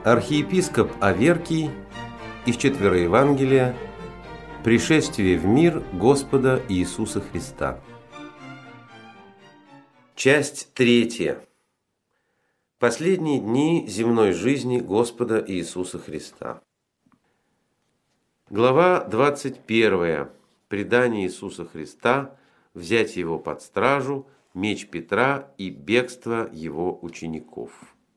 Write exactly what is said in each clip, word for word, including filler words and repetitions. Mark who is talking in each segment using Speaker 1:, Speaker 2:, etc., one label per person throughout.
Speaker 1: Архиепископ Аверкий из Четвероевангелия «Пришествие в мир Господа Иисуса Христа». Часть третья. Последние дни земной жизни Господа Иисуса Христа. Глава двадцать первая. Предание Иисуса Христа, взятие его под стражу, меч Петра и бегство его учеников.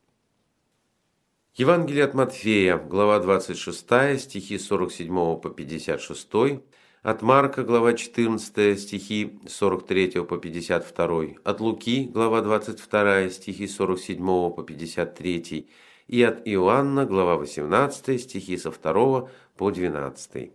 Speaker 1: Евангелие от Матфея, глава двадцать шестая, стихи с сорок седьмого по пятьдесят шестой, от Марка, глава четырнадцатая, стихи с сорок третьего по пятьдесят второй, от Луки, глава двадцать вторая, стихи с сорок седьмого по пятьдесят третий, и от Иоанна, глава восемнадцатая, стихи со второго по двенадцатый.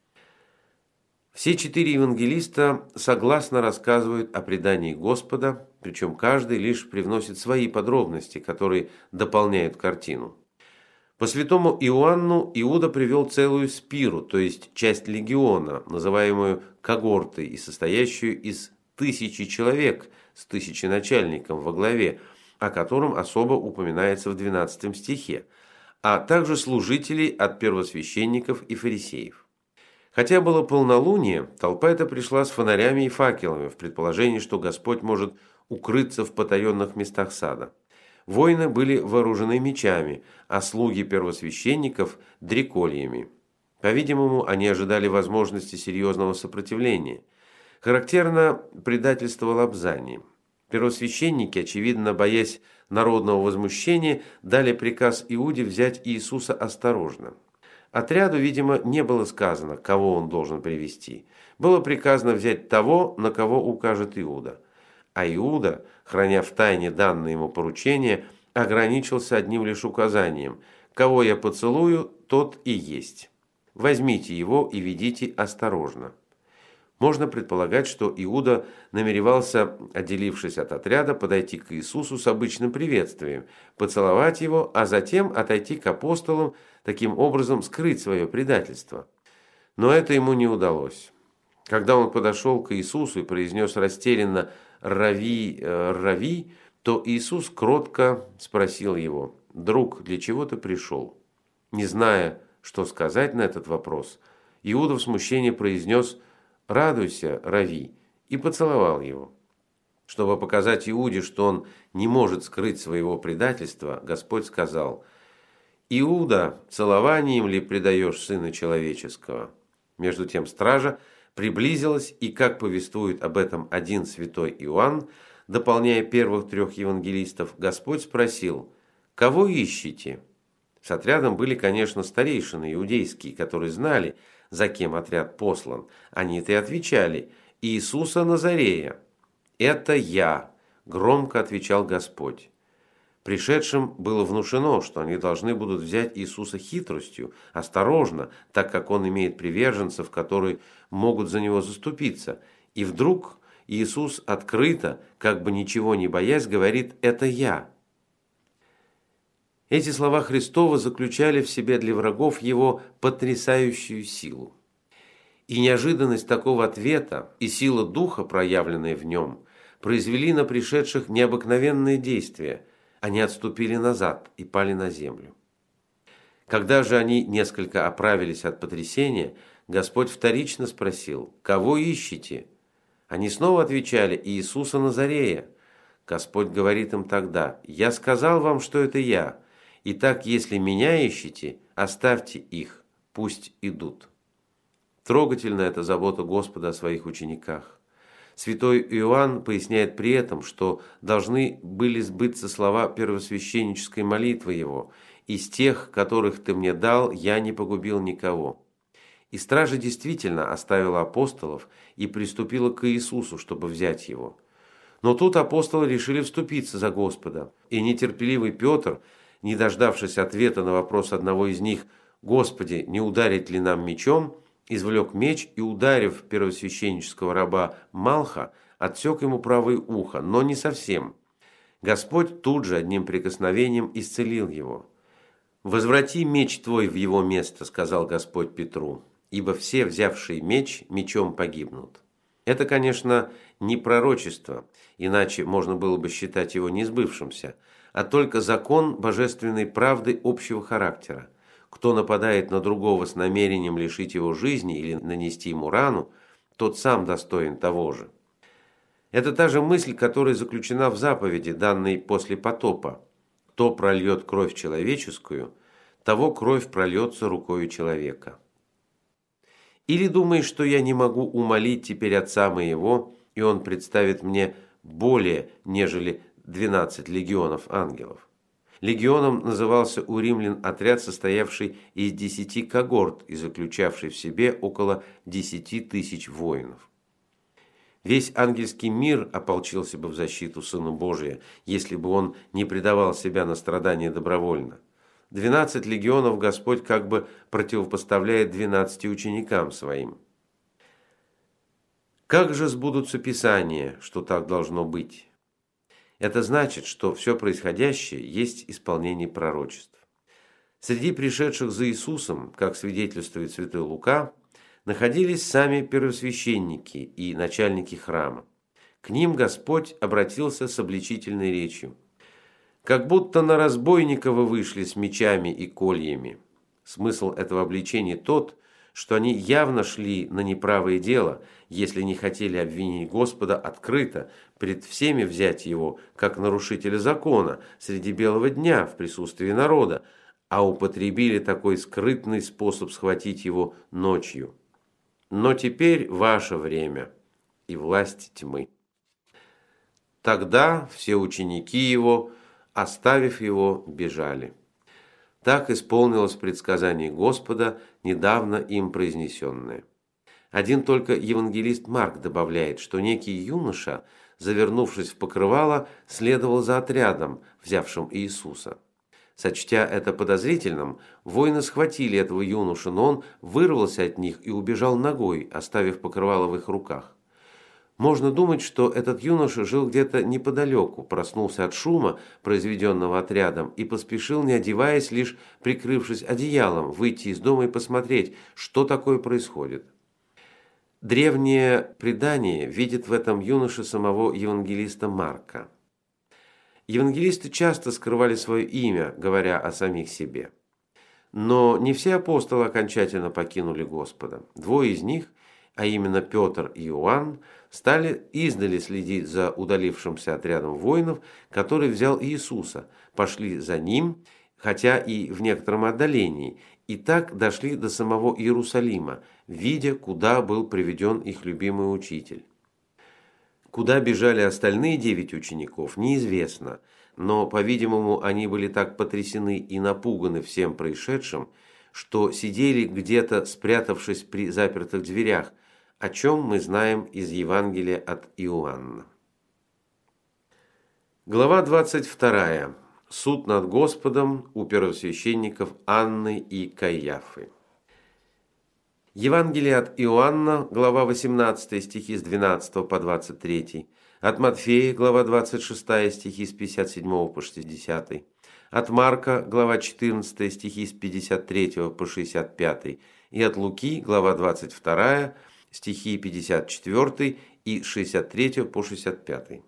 Speaker 1: Все четыре евангелиста согласно рассказывают о предании Господа, причем каждый лишь привносит свои подробности, которые дополняют картину. По святому Иоанну Иуда привел целую спиру, то есть часть легиона, называемую когортой и состоящую из тысячи человек с тысяченачальником во главе, о котором особо упоминается в двенадцатом стихе, а также служителей от первосвященников и фарисеев. Хотя было полнолуние, толпа эта пришла с фонарями и факелами в предположении, что Господь может укрыться в потаенных местах сада. Воины были вооружены мечами, а слуги первосвященников – дрекольями. По-видимому, они ожидали возможности серьезного сопротивления. Характерно предательство Лобзании. Первосвященники, очевидно, боясь народного возмущения, дали приказ Иуде взять Иисуса осторожно. Отряду, видимо, не было сказано, кого он должен привести. Было приказано взять того, на кого укажет Иуда. А Иуда, храня в тайне данное ему поручение, ограничился одним лишь указанием: «Кого я поцелую, тот и есть. Возьмите его и ведите осторожно». Можно предполагать, что Иуда намеревался, отделившись от отряда, подойти к Иисусу с обычным приветствием, поцеловать его, а затем отойти к апостолам, таким образом скрыть свое предательство. Но это ему не удалось. Когда он подошел к Иисусу и произнес растерянно «Рави, Рави», то Иисус кротко спросил его: «Друг, для чего ты пришел?» Не зная, что сказать на этот вопрос, Иуда в смущении произнес «Радуйся, Рави», и поцеловал его. Чтобы показать Иуде, что он не может скрыть своего предательства, Господь сказал: «Иуда, целованием ли предаешь Сына Человеческого?» Между тем стража приблизилась, и, как повествует об этом один святой Иоанн, дополняя первых трех евангелистов, Господь спросил: «Кого ищете?» С отрядом были, конечно, старейшины иудейские, которые знали, за кем отряд послан. Они-то и отвечали: «Иисуса Назарея». «Это я», – громко отвечал Господь. Пришедшим было внушено, что они должны будут взять Иисуса хитростью, осторожно, так как он имеет приверженцев, которые могут за него заступиться. И вдруг Иисус открыто, как бы ничего не боясь, говорит: «Это я». Эти слова Христова заключали в себе для врагов его потрясающую силу. И неожиданность такого ответа, и сила духа, проявленная в нем, произвели на пришедших необыкновенные действия. Они отступили назад и пали на землю. Когда же они несколько оправились от потрясения, Господь вторично спросил: «Кого ищете?» Они снова отвечали: «Иисуса Назарея». Господь говорит им тогда: «Я сказал вам, что это я. Итак, если меня ищете, оставьте их, пусть идут». Трогательна эта забота Господа о своих учениках. Святой Иоанн поясняет при этом, что должны были сбыться слова первосвященнической молитвы его: «Из тех, которых ты мне дал, я не погубил никого». И стража действительно оставила апостолов и приступила к Иисусу, чтобы взять его. Но тут апостолы решили вступиться за Господа, и нетерпеливый Петр, не дождавшись ответа на вопрос одного из них: «Господи, не ударить ли нам мечом?», извлек меч и, ударив первосвященнического раба Малха, отсек ему правое ухо, но не совсем. Господь тут же одним прикосновением исцелил его. «Возврати меч твой в его место», — сказал Господь Петру, «ибо все, взявшие меч, мечом погибнут». Это, конечно, не пророчество, иначе можно было бы считать его несбывшимся, а только закон божественной правды общего характера. Кто нападает на другого с намерением лишить его жизни или нанести ему рану, тот сам достоин того же. Это та же мысль, которая заключена в заповеди, данной после потопа. Кто прольет кровь человеческую, того кровь прольется рукою человека. Или думаешь, что я не могу умолить теперь Отца моего, и Он представит мне более, нежели двенадцать легионов ангелов? Легионом назывался у римлян отряд, состоявший из десяти когорт и заключавший в себе около десяти тысяч воинов. Весь ангельский мир ополчился бы в защиту Сына Божия, если бы он не предавал себя на страдания добровольно. Двенадцать легионов Господь как бы противопоставляет двенадцати ученикам своим. Как же сбудутся Писания, что так должно быть? Это значит, что все происходящее есть исполнение пророчеств. Среди пришедших за Иисусом, как свидетельствует святой Лука, находились сами первосвященники и начальники храма. К ним Господь обратился с обличительной речью. Как будто на разбойника вы вышли с мечами и кольями. Смысл этого обличения тот, что они явно шли на неправое дело, если не хотели обвинить Господа открыто, пред всеми взять его, как нарушителя закона, среди белого дня в присутствии народа, а употребили такой скрытный способ схватить его ночью. Но теперь ваше время и власть тьмы. Тогда все ученики его, оставив его, бежали. Так исполнилось предсказание Господа, недавно им произнесенное. Один только евангелист Марк добавляет, что некий юноша, завернувшись в покрывало, следовал за отрядом, взявшим Иисуса. Сочтя это подозрительным, воины схватили этого юношу, но он вырвался от них и убежал ногой, оставив покрывало в их руках. Можно думать, что этот юноша жил где-то неподалеку, проснулся от шума, произведенного отрядом, и поспешил, не одеваясь, лишь прикрывшись одеялом, выйти из дома и посмотреть, что такое происходит. Древнее предание видит в этом юноше самого евангелиста Марка. Евангелисты часто скрывали свое имя, говоря о самих себе. Но не все апостолы окончательно покинули Господа. Двое из них, а именно Петр и Иоанн, стали издали следить за удалившимся отрядом воинов, который взял Иисуса, пошли за ним, хотя и в некотором отдалении, и так дошли до самого Иерусалима, видя, куда был приведен их любимый учитель. Куда бежали остальные девять учеников, неизвестно, но, по-видимому, они были так потрясены и напуганы всем происшедшим, что сидели где-то, спрятавшись при запертых дверях, о чем мы знаем из Евангелия от Иоанна. Глава двадцать вторая. Суд над Господом у первосвященников Анны и Каиафы. Евангелие от Иоанна, глава восемнадцатая, стихи с двенадцатого по двадцать третий, от Матфея, глава двадцать шестая, стихи с пятьдесят седьмого по шестидесятый, от Марка, глава четырнадцатая, стихи с пятьдесят третьего по шестьдесят пятый, и от Луки, глава двадцать вторая, стихи пятьдесят четвёртый и шестьдесят третьего по шестьдесят пятый.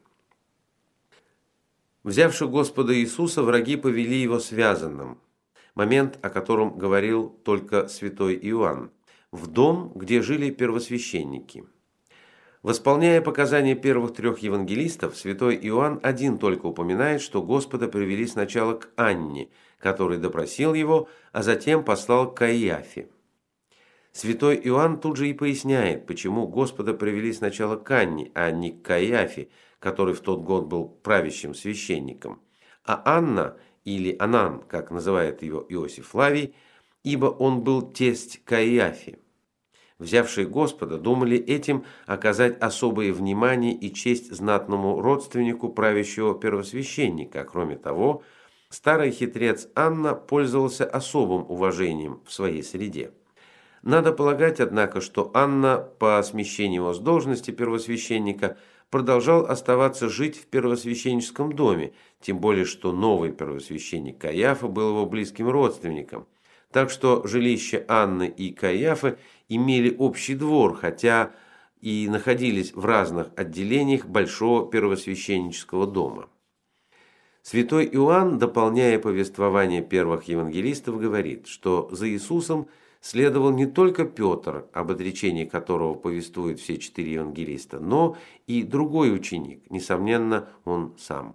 Speaker 1: Взявши Господа Иисуса, враги повели его связанным, момент, о котором говорил только святой Иоанн, в дом, где жили первосвященники. Восполняя показания первых трех евангелистов, святой Иоанн один только упоминает, что Господа привели сначала к Анне, который допросил его, а затем послал к Каиафе. Святой Иоанн тут же и поясняет, почему Господа привели сначала к Анне, а не к Каиафе, который в тот год был правящим священником. А Анна, или Анан, как называет ее Иосиф Флавий, ибо он был тесть Каиафе. Взявшие Господа думали этим оказать особое внимание и честь знатному родственнику правящего первосвященника. Кроме того, старый хитрец Анна пользовался особым уважением в своей среде. Надо полагать, однако, что Анна по смещению его с должности первосвященника продолжал оставаться жить в первосвященническом доме, тем более что новый первосвященник Каиафа был его близким родственником. Так что жилища Анны и Каиафы имели общий двор, хотя и находились в разных отделениях большого первосвященнического дома. Святой Иоанн, дополняя повествование первых евангелистов, говорит, что за Иисусом следовал не только Петр, об отречении которого повествуют все четыре евангелиста, но и другой ученик, несомненно, он сам.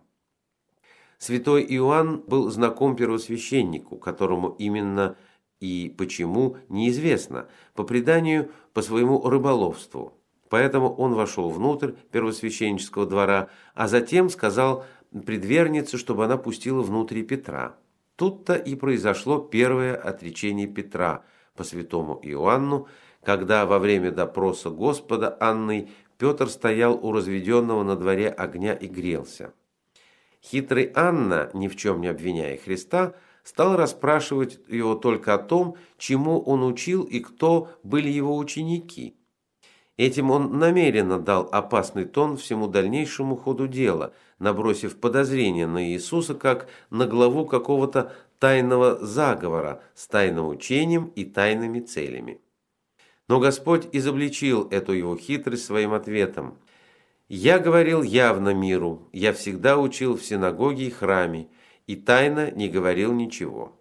Speaker 1: Святой Иоанн был знаком первосвященнику, которому именно и почему неизвестно, по преданию, по своему рыболовству. Поэтому он вошел внутрь первосвященнического двора, а затем сказал предвернице, чтобы она пустила внутрь Петра. Тут-то и произошло первое отречение Петра по святому Иоанну, когда во время допроса Господа Анной Петр стоял у разведенного на дворе огня и грелся. Хитрый Анна, ни в чем не обвиняя Христа, стал расспрашивать его только о том, чему он учил и кто были его ученики. Этим он намеренно дал опасный тон всему дальнейшему ходу дела, набросив подозрение на Иисуса как на главу какого-то тайного заговора с тайным учением и тайными целями. Но Господь изобличил эту его хитрость своим ответом. «Я говорил явно миру, я всегда учил в синагоге и храме, и тайно не говорил ничего».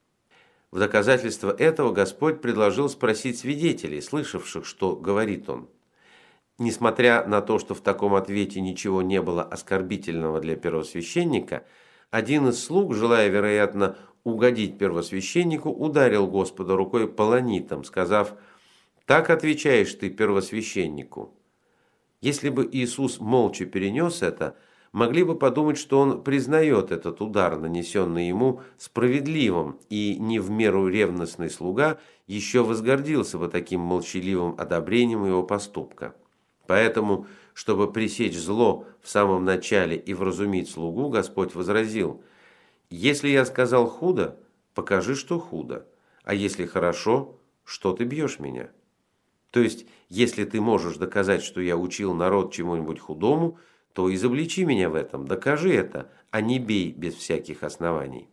Speaker 1: В доказательство этого Господь предложил спросить свидетелей, слышавших, что говорит он. Несмотря на то, что в таком ответе ничего не было оскорбительного для первосвященника, один из слуг, желая, вероятно, угодить первосвященнику, ударил Господа рукой полонитом, сказав: «Так отвечаешь ты первосвященнику». Если бы Иисус молча перенес это, могли бы подумать, что он признает этот удар, нанесенный ему, справедливым, и не в меру ревностный слуга еще возгордился бы таким молчаливым одобрением его поступка. Поэтому, чтобы пресечь зло в самом начале и вразумить слугу, Господь возразил: «Если я сказал худо, покажи, что худо, а если хорошо, что ты бьешь меня?» То есть, если ты можешь доказать, что я учил народ чему-нибудь худому, то изобличи меня в этом, докажи это, а не бей без всяких оснований.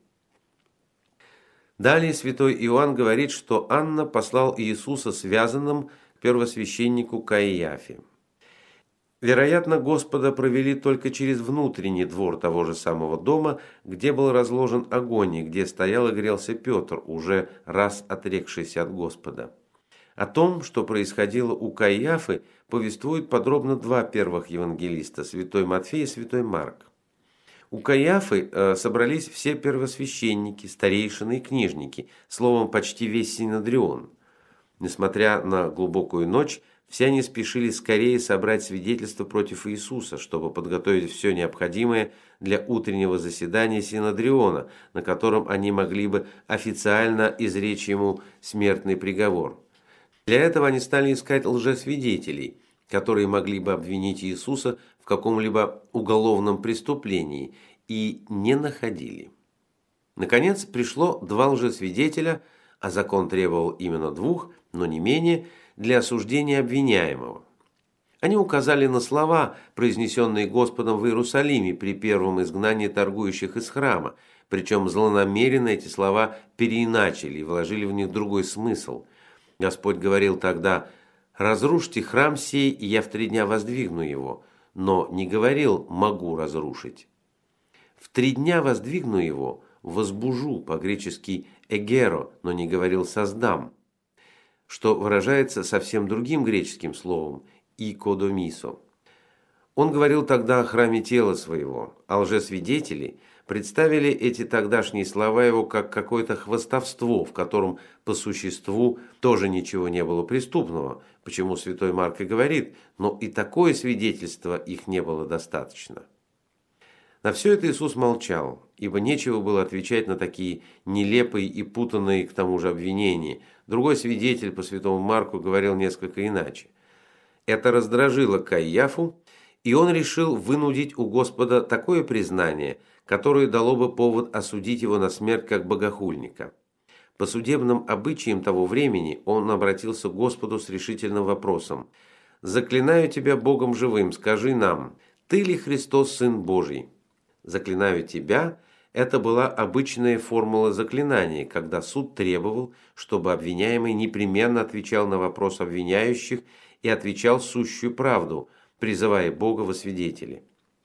Speaker 1: Далее святой Иоанн говорит, что Анна послал Иисуса связанным к первосвященнику Каиафе. Вероятно, Господа провели только через внутренний двор того же самого дома, где был разложен огонь и где стоял и грелся Петр, уже раз отрекшийся от Господа. О том, что происходило у Каиафы, повествуют подробно два первых евангелиста, святой Матфей и святой Марк. У Каиафы э, собрались все первосвященники, старейшины и книжники, словом, почти весь Синедрион. Несмотря на глубокую ночь, все они спешили скорее собрать свидетельства против Иисуса, чтобы подготовить все необходимое для утреннего заседания Синедриона, на котором они могли бы официально изречь ему смертный приговор. Для этого они стали искать лжесвидетелей, которые могли бы обвинить Иисуса в каком-либо уголовном преступлении, и не находили. Наконец пришло два лжесвидетеля, а закон требовал именно двух, но не менее, для осуждения обвиняемого. Они указали на слова, произнесенные Господом в Иерусалиме при первом изгнании торгующих из храма, причем злонамеренно эти слова переиначили и вложили в них другой смысл. Господь говорил тогда: «Разрушьте храм сей, и я в три дня воздвигну его», но не говорил «могу разрушить». «В три дня воздвигну его, возбужу», по-гречески «эгеро», но не говорил «создам», что выражается совсем другим греческим словом «икодомисо». Он говорил тогда о храме тела своего, а лжесвидетели представили эти тогдашние слова его как какое-то хвастовство, в котором по существу тоже ничего не было преступного, почему святой Марк и говорит, но и такое свидетельство их не было достаточно. На все это Иисус молчал, ибо нечего было отвечать на такие нелепые и путанные к тому же обвинения. Другой свидетель по святому Марку говорил несколько иначе. Это раздражило Каиафу, и он решил вынудить у Господа такое признание, которое дало бы повод осудить его на смерть как богохульника. По судебным обычаям того времени он обратился к Господу с решительным вопросом: «Заклинаю тебя Богом живым, скажи нам, ты ли Христос, Сын Божий?» «Заклинаю тебя» – это была обычная формула заклинания, когда суд требовал, чтобы обвиняемый непременно отвечал на вопрос обвиняющих и отвечал сущую правду, призывая Бога во свидетели.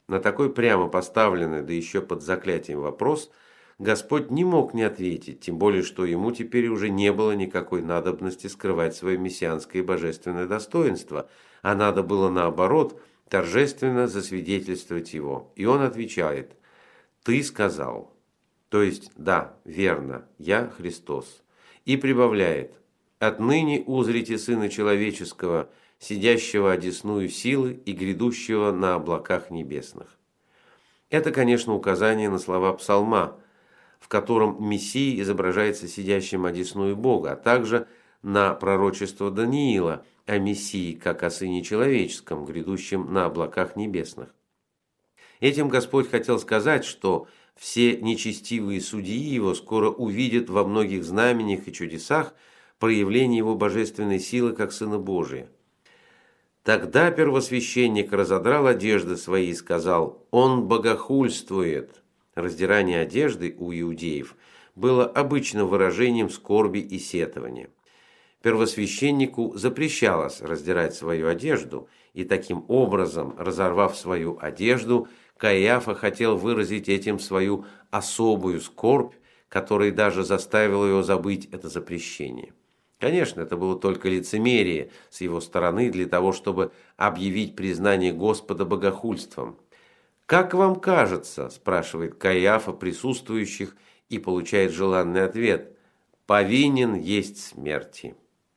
Speaker 1: На такой прямо поставленный, да еще под заклятием вопрос, Господь не мог не ответить, тем более, что ему теперь уже не было никакой надобности скрывать свое мессианское и божественное достоинство, а надо было, наоборот, торжественно засвидетельствовать его. И он отвечает: «Ты сказал». То есть, да, верно, я Христос. И прибавляет: «Отныне узрите Сына Человеческого, сидящего одесную силы и грядущего на облаках небесных». Это, конечно, указание на слова Псалма, в котором Мессия изображается сидящим одесную Бога, а также на пророчество Даниила о Мессии как о Сыне Человеческом, грядущем на облаках небесных. Этим Господь хотел сказать, что все нечестивые судьи его скоро увидят во многих знамениях и чудесах проявление его божественной силы как Сына Божия. Тогда первосвященник разодрал одежды свои и сказал: «Он богохульствует». Раздирание одежды у иудеев было обычным выражением скорби и сетования. Первосвященнику запрещалось раздирать свою одежду, и таким образом, разорвав свою одежду, Каиафа хотел выразить этим свою особую скорбь, которая даже заставила его забыть это запрещение. Конечно, это было только лицемерие с его стороны для того, чтобы объявить признание Господа богохульством. «Как вам кажется?» – спрашивает Каиафа присутствующих и получает желанный ответ: «Повинен есть смерти».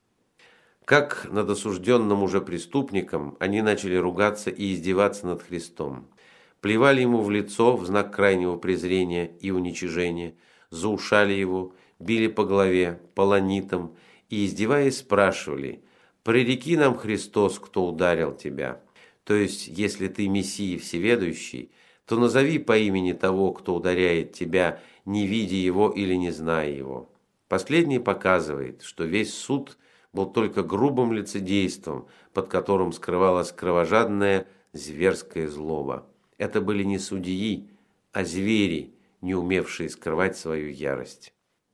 Speaker 1: Как над осужденным уже преступником, они начали ругаться и издеваться над Христом. Плевали ему в лицо в знак крайнего презрения и уничижения, заушали его, били по голове полонитом и, издеваясь, спрашивали: «Пререки нам, Христос, кто ударил тебя». То есть, если ты Мессия всеведущий, то назови по имени того, кто ударяет тебя, не видя его или не зная его. Последнее показывает, что весь суд был только грубым лицедейством, под которым скрывалась кровожадная зверская злоба. Это были не судьи, а звери, не умевшие скрывать свою ярость.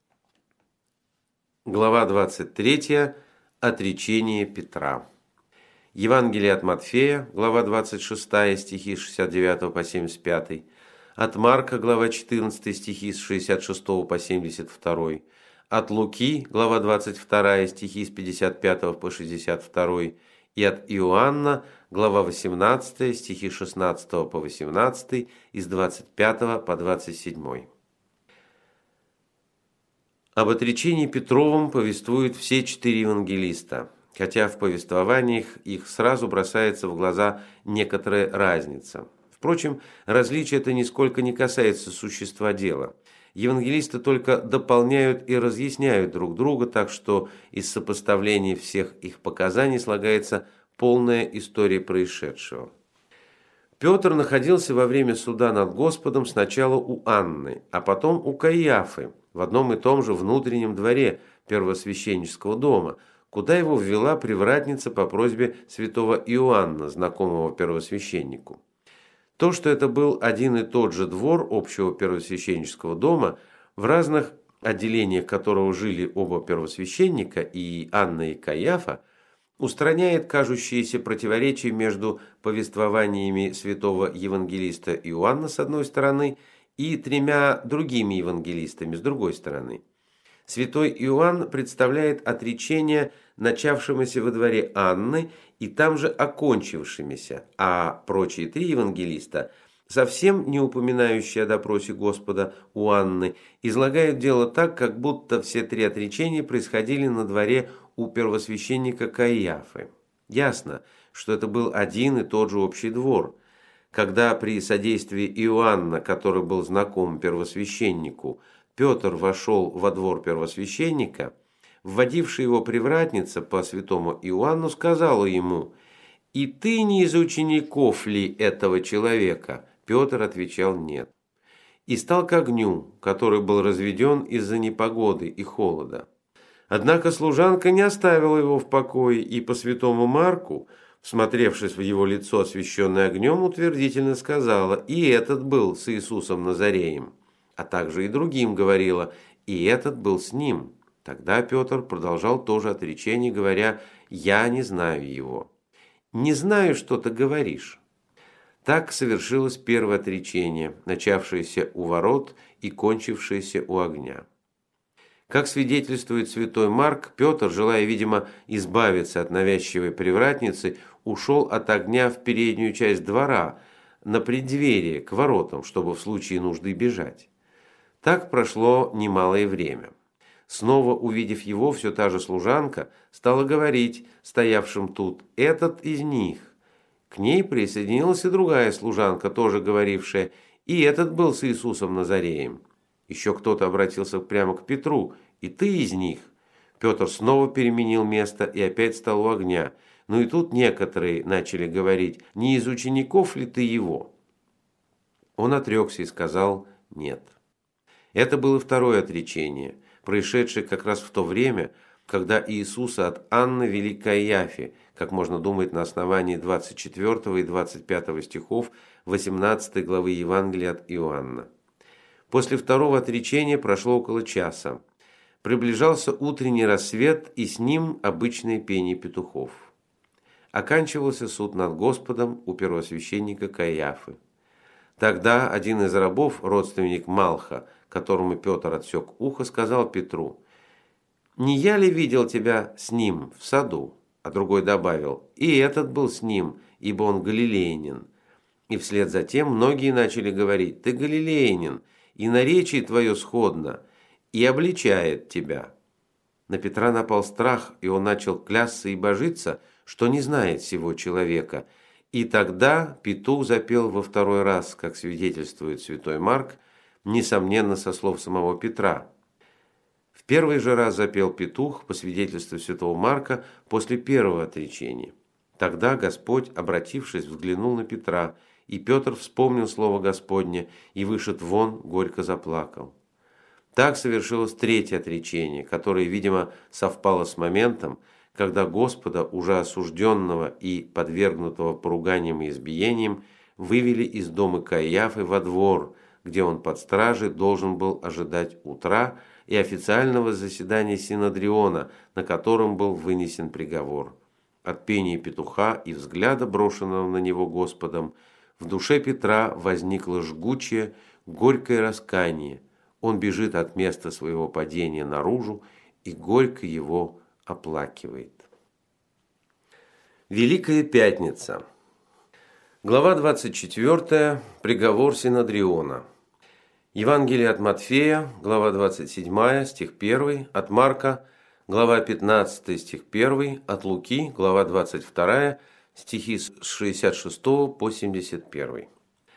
Speaker 1: Глава двадцать третья. Отречение Петра. Евангелие от Матфея, глава двадцать шестая, стихи с шестьдесят девятого по семьдесят пятый. От Марка, глава четырнадцатая, стихи с шестьдесят шестого по семьдесят второй. От Луки, глава двадцать вторая, стихи с пятьдесят пятого по шестьдесят второй. И от Иоанна, глава восемнадцатая, стихи с шестнадцатого по восемнадцатый и с двадцать пятого по двадцать седьмой. Об отречении Петровом повествуют все четыре евангелиста, хотя в повествованиях их сразу бросается в глаза некоторая разница. Впрочем, различие это нисколько не касается существа дела. Евангелисты только дополняют и разъясняют друг друга, так что из сопоставления всех их показаний слагается полная история происшедшего. Петр находился во время суда над Господом сначала у Анны, а потом у Каиафы, в одном и том же внутреннем дворе первосвященнического дома, куда его ввела привратница по просьбе святого Иоанна, знакомого первосвященнику. То, что это был один и тот же двор общего первосвященнического дома, в разных отделениях которого жили оба первосвященника, и Анна, и Каиафа, устраняет кажущиеся противоречия между повествованиями святого евангелиста Иоанна с одной стороны и тремя другими евангелистами с другой стороны. Святой Иоанн представляет отречение, начавшемуся во дворе Анны и там же окончившимися, а прочие три евангелиста, совсем не упоминающие о допросе Господа у Анны, излагают дело так, как будто все три отречения происходили на дворе у первосвященника Каиафы. Ясно, что это был один и тот же общий двор. Когда при содействии Иоанна, который был знаком первосвященнику, Петр вошел во двор первосвященника, вводившая его привратница по святому Иоанну сказала ему: «И ты не из учеников ли этого человека?» Петр отвечал: «Нет». И стал к огню, который был разведен из-за непогоды и холода. Однако служанка не оставила его в покое, и по святому Марку, всмотревшись в его лицо, освещенное огнем, утвердительно сказала: «И этот был с Иисусом Назареем», а также и другим говорила: «И этот был с ним». Тогда Петр продолжал тоже отречение, говоря: «Я не знаю его». «Не знаю, что ты говоришь». Так совершилось первое отречение, начавшееся у ворот и кончившееся у огня. Как свидетельствует святой Марк, Петр, желая, видимо, избавиться от навязчивой привратницы, ушел от огня в переднюю часть двора, на преддверие, к воротам, чтобы в случае нужды бежать. Так прошло немалое время. Снова увидев его, все та же служанка стала говорить стоявшим тут: «Этот из них». К ней присоединилась и другая служанка, тоже говорившая: «И этот был с Иисусом Назареем». Еще кто-то обратился прямо к Петру: «И ты из них». Петр снова переменил место и опять стал у огня. Ну и тут некоторые начали говорить: «Не из учеников ли ты его?» Он отрекся и сказал: «Нет». Это было второе отречение, происшедшее как раз в то время, когда Иисуса от Анны вели к Каиафе, как можно думать на основании двадцать четвёртого и двадцать пятого стихов восемнадцатой главы Евангелия от Иоанна. После второго отречения прошло около часа. Приближался утренний рассвет, и с ним обычное пение петухов. Оканчивался суд над Господом у первосвященника Каиафы. Тогда один из рабов, родственник Малха, которому Петр отсек ухо, сказал Петру: «Не я ли видел тебя с ним в саду?» А другой добавил: «И этот был с ним, ибо он галилеянин». И вслед за тем многие начали говорить: «Ты галилеянин, и наречие твое сходно, и обличает тебя». На Петра напал страх, и он начал клясться и божиться, что не знает сего человека. И тогда петух запел во второй раз, как свидетельствует святой Марк, несомненно, со слов самого Петра. В первый же раз запел петух, по свидетельству святого Марка, после первого отречения. Тогда Господь, обратившись, взглянул на Петра, и Петр вспомнил слово Господне и, вышед вон, горько заплакал. Так совершилось третье отречение, которое, видимо, совпало с моментом, когда Господа, уже осужденного и подвергнутого поруганиям и избиениям, вывели из дома Каиафы во двор, где он под стражей должен был ожидать утра и официального заседания Синодриона, на котором был вынесен приговор. От пения петуха и взгляда, брошенного на него Господом, в душе Петра возникло жгучее, горькое раскаяние. Он бежит от места своего падения наружу и горько его оплакивает. Великая Пятница. Глава двадцать четвёртая. Приговор Синодриона. Евангелие от Матфея, глава двадцать седьмая, стих первый, от Марка, глава пятнадцатая, стих первый, от Луки, глава двадцать вторая, стихи с шестьдесят шестого по семьдесят первый.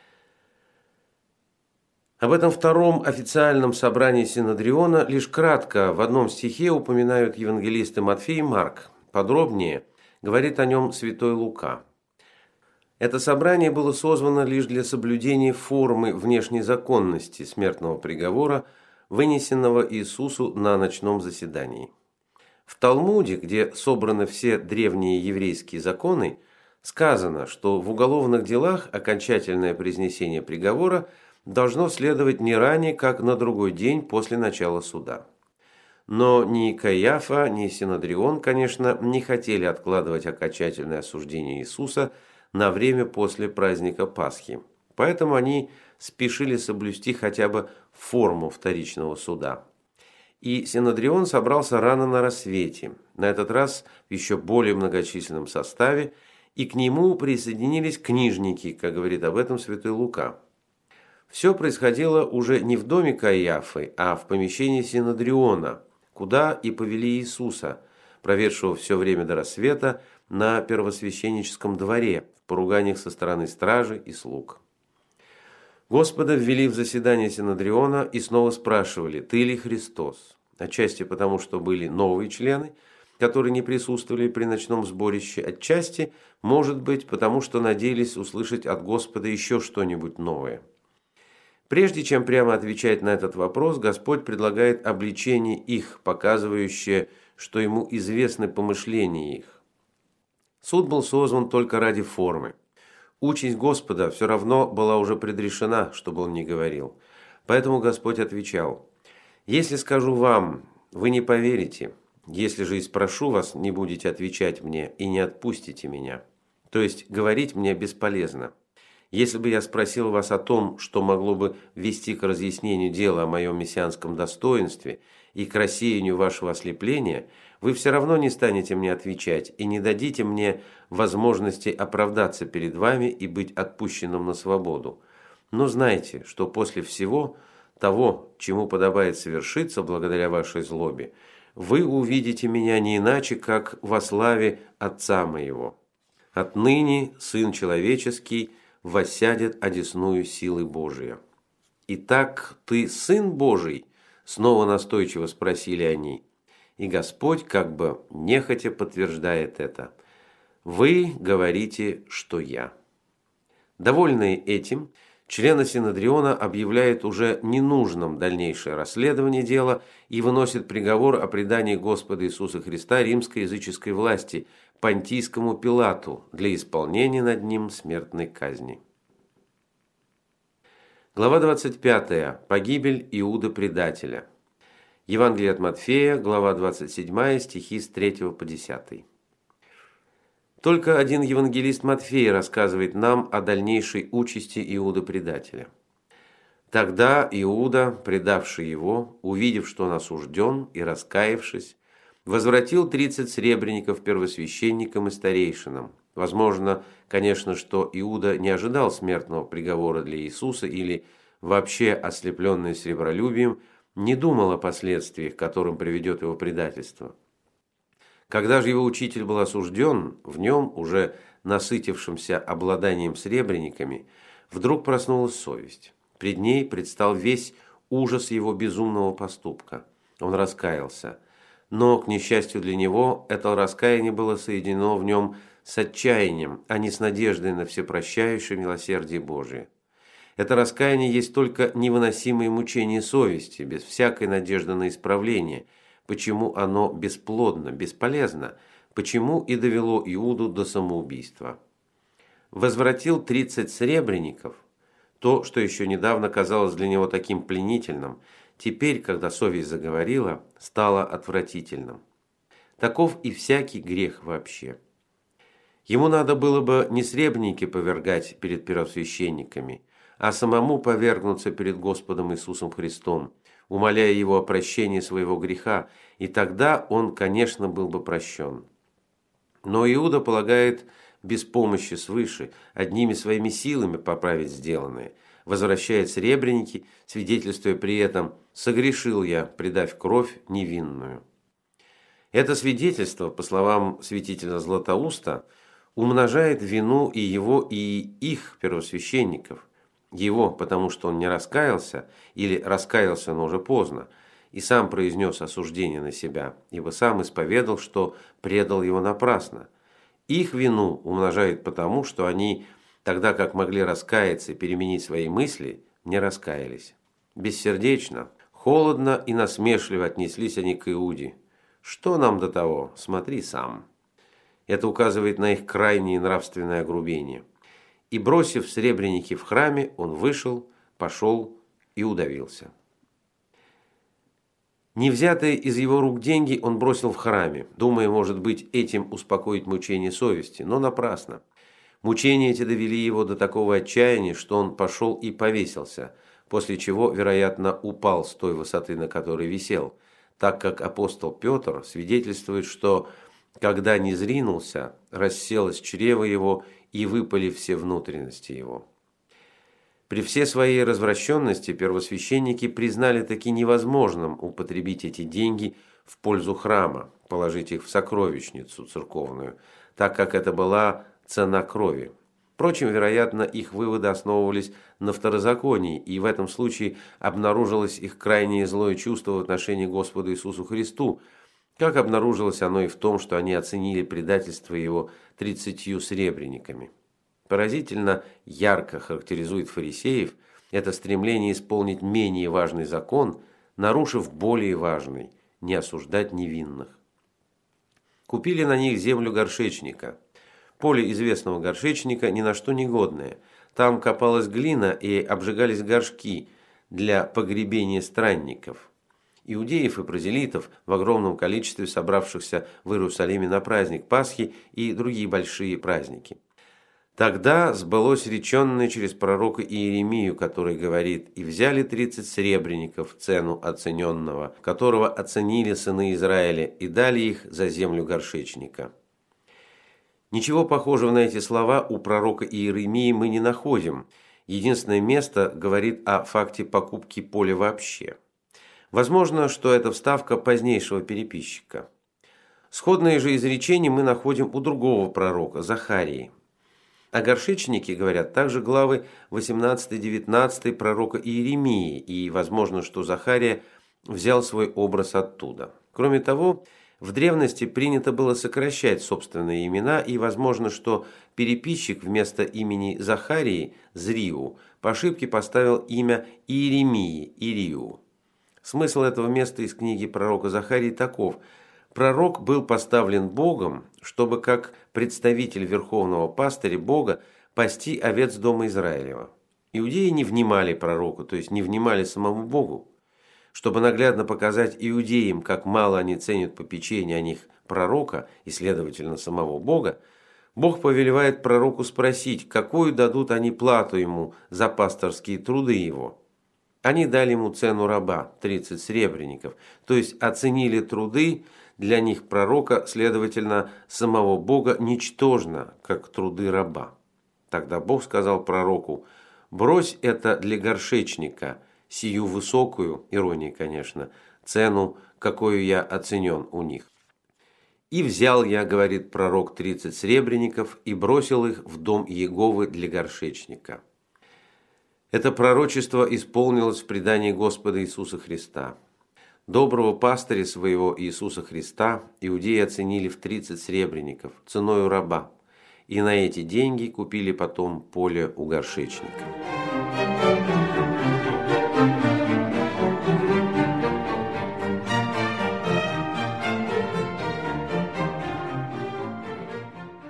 Speaker 1: Об этом втором официальном собрании Синодриона лишь кратко в одном стихе упоминают евангелисты Матфей и Марк. Подробнее говорит о нем святой Лука. Это собрание было созвано лишь для соблюдения формы внешней законности смертного приговора, вынесенного Иисусу на ночном заседании. В Талмуде, где собраны все древние еврейские законы, сказано, что в уголовных делах окончательное произнесение приговора должно следовать не ранее, как на другой день после начала суда. Но ни Каиафа, ни Синодрион, конечно, не хотели откладывать окончательное осуждение Иисуса на время после праздника Пасхи. Поэтому они спешили соблюсти хотя бы форму вторичного суда. И Синодрион собрался рано на рассвете, на этот раз в еще более многочисленном составе, и к нему присоединились книжники, как говорит об этом святой Лука. Все происходило уже не в доме Каиафы, а в помещении Синодриона, куда и повели Иисуса, проведшего все время до рассвета на первосвященническом дворе, в поруганиях со стороны стражи и слуг. Господа ввели в заседание Синодриона и снова спрашивали: «Ты ли Христос?» Отчасти потому, что были новые члены, которые не присутствовали при ночном сборище, отчасти, может быть, потому что надеялись услышать от Господа еще что-нибудь новое. Прежде чем прямо отвечать на этот вопрос, Господь предлагает обличение их, показывающее, что ему известны помышления их. Суд был созван только ради формы. Участь Господа все равно была уже предрешена, чтобы он не говорил. Поэтому Господь отвечал: «Если скажу вам, вы не поверите. Если же и спрошу вас, не будете отвечать мне и не отпустите меня. То есть говорить мне бесполезно. Если бы я спросил вас о том, что могло бы вести к разъяснению дела о моем мессианском достоинстве и к рассеянию вашего ослепления, вы все равно не станете мне отвечать и не дадите мне возможности оправдаться перед вами и быть отпущенным на свободу. Но знайте, что после всего того, чему подобает совершиться благодаря вашей злобе, вы увидите меня не иначе, как во славе Отца моего. Отныне Сын Человеческий воссядет одесную силы Божия. Итак, ты Сын Божий? Снова настойчиво спросили они. И Господь как бы нехотя подтверждает это. Вы говорите, что я. Довольные этим, члены Синедриона объявляют уже ненужным дальнейшее расследование дела и выносят приговор о предании Господа Иисуса Христа римской языческой власти Понтийскому Пилату для исполнения над ним смертной казни. Глава двадцать пятая. Погибель Иуды-предателя. Евангелие от Матфея, глава двадцать седьмая, стихи с третьего по десятый. Только один евангелист Матфей рассказывает нам о дальнейшей участи Иуды-предателя. Тогда Иуда, предавший его, увидев, что он осужден, и раскаявшись, возвратил тридцать сребреников первосвященникам и старейшинам. Возможно, конечно, что Иуда не ожидал смертного приговора для Иисуса или, вообще ослепленный сребролюбием, не думал о последствиях, к которым приведет его предательство. Когда же его учитель был осужден, в нем, уже насытившимся обладанием сребрениками, вдруг проснулась совесть. Пред ней предстал весь ужас его безумного поступка. Он раскаялся. Но, к несчастью для него, это раскаяние было соединено в нем с отчаянием, а не с надеждой на всепрощающее милосердие Божие. Это раскаяние есть только невыносимые мучения совести, без всякой надежды на исправление, почему оно бесплодно, бесполезно, почему и довело Иуду до самоубийства. Возвратил тридцать сребреников, то, что еще недавно казалось для него таким пленительным, теперь, когда совесть заговорила, стало отвратительным. Таков и всякий грех вообще. Ему надо было бы не сребреники повергать перед первосвященниками, а самому повергнуться перед Господом Иисусом Христом, умоляя Его о прощении своего греха, и тогда он, конечно, был бы прощен. Но Иуда полагает без помощи свыше, одними своими силами поправить сделанное, возвращает сребреники, свидетельствуя при этом «согрешил я, предав кровь невинную». Это свидетельство, по словам святителя Златоуста, умножает вину и его, и их первосвященников. Его, потому что он не раскаялся, или раскаялся, но уже поздно, и сам произнес осуждение на себя, ибо сам исповедал, что предал его напрасно. Их вину умножает потому, что они, тогда как могли раскаяться и переменить свои мысли, не раскаялись. Бессердечно, холодно и насмешливо отнеслись они к Иуде. Что нам до того? Смотри сам. Это указывает на их крайнее нравственное огрубение. И, бросив сребреники в храме, он вышел, пошел и удавился. Не взятые из его рук деньги он бросил в храме, думая, может быть, этим успокоить мучение совести, но напрасно. Мучения эти довели его до такого отчаяния, что он пошел и повесился, после чего, вероятно, упал с той высоты, на которой висел, так как апостол Петр свидетельствует, что, когда не зринулся, расселось чрево его и выпали все внутренности его. При всей своей развращенности первосвященники признали таки невозможным употребить эти деньги в пользу храма, положить их в сокровищницу церковную, так как это была цена крови. Впрочем, вероятно, их выводы основывались на второзаконии, и в этом случае обнаружилось их крайнее злое чувство в отношении Господа Иисусу Христу, как обнаружилось оно и в том, что они оценили предательство его тридцатью сребрениками. Поразительно ярко характеризует фарисеев это стремление исполнить менее важный закон, нарушив более важный – не осуждать невинных. Купили на них землю горшечника. Поле известного горшечника ни на что не годное. Там копалась глина и обжигались горшки для погребения странников. Иудеев и прозелитов в огромном количестве, собравшихся в Иерусалиме на праздник Пасхи и другие большие праздники. Тогда сбылось реченное через пророка Иеремию, который говорит: «И взяли тридцать сребреников, цену оцененного, которого оценили сыны Израиля, и дали их за землю горшечника». Ничего похожего на эти слова у пророка Иеремии мы не находим. Единственное место говорит о факте покупки поля вообще. Возможно, что это вставка позднейшего переписчика. Сходное же изречение мы находим у другого пророка, Захарии. О горшечнике говорят также главы восемнадцатый-девятнадцатый пророка Иеремии, и возможно, что Захария взял свой образ оттуда. Кроме того, в древности принято было сокращать собственные имена, и возможно, что переписчик вместо имени Захарии, Зрию, по ошибке поставил имя Иеремии, Ирию. Смысл этого места из книги пророка Захарии таков: пророк был поставлен Богом, чтобы как представитель верховного пастыря Бога пасти овец дома Израилева. Иудеи не внимали пророку, то есть не внимали самому Богу. Чтобы наглядно показать иудеям, как мало они ценят попечение о них пророка и, следовательно, самого Бога, Бог повелевает пророку спросить, какую дадут они плату ему за пасторские труды его. Они дали ему цену раба – тридцать сребреников, то есть оценили труды для них пророка, следовательно, самого Бога ничтожно, как труды раба. Тогда Бог сказал пророку: «Брось это для горшечника, сию высокую, ирония, конечно, цену, какую я оценен у них». «И взял я, — говорит пророк, — тридцать сребреников и бросил их в дом Иеговы для горшечника». Это пророчество исполнилось в предании Господа Иисуса Христа. Доброго пастыря своего Иисуса Христа иудеи оценили в тридцать сребреников, ценою раба, и на эти деньги купили потом поле у горшечника.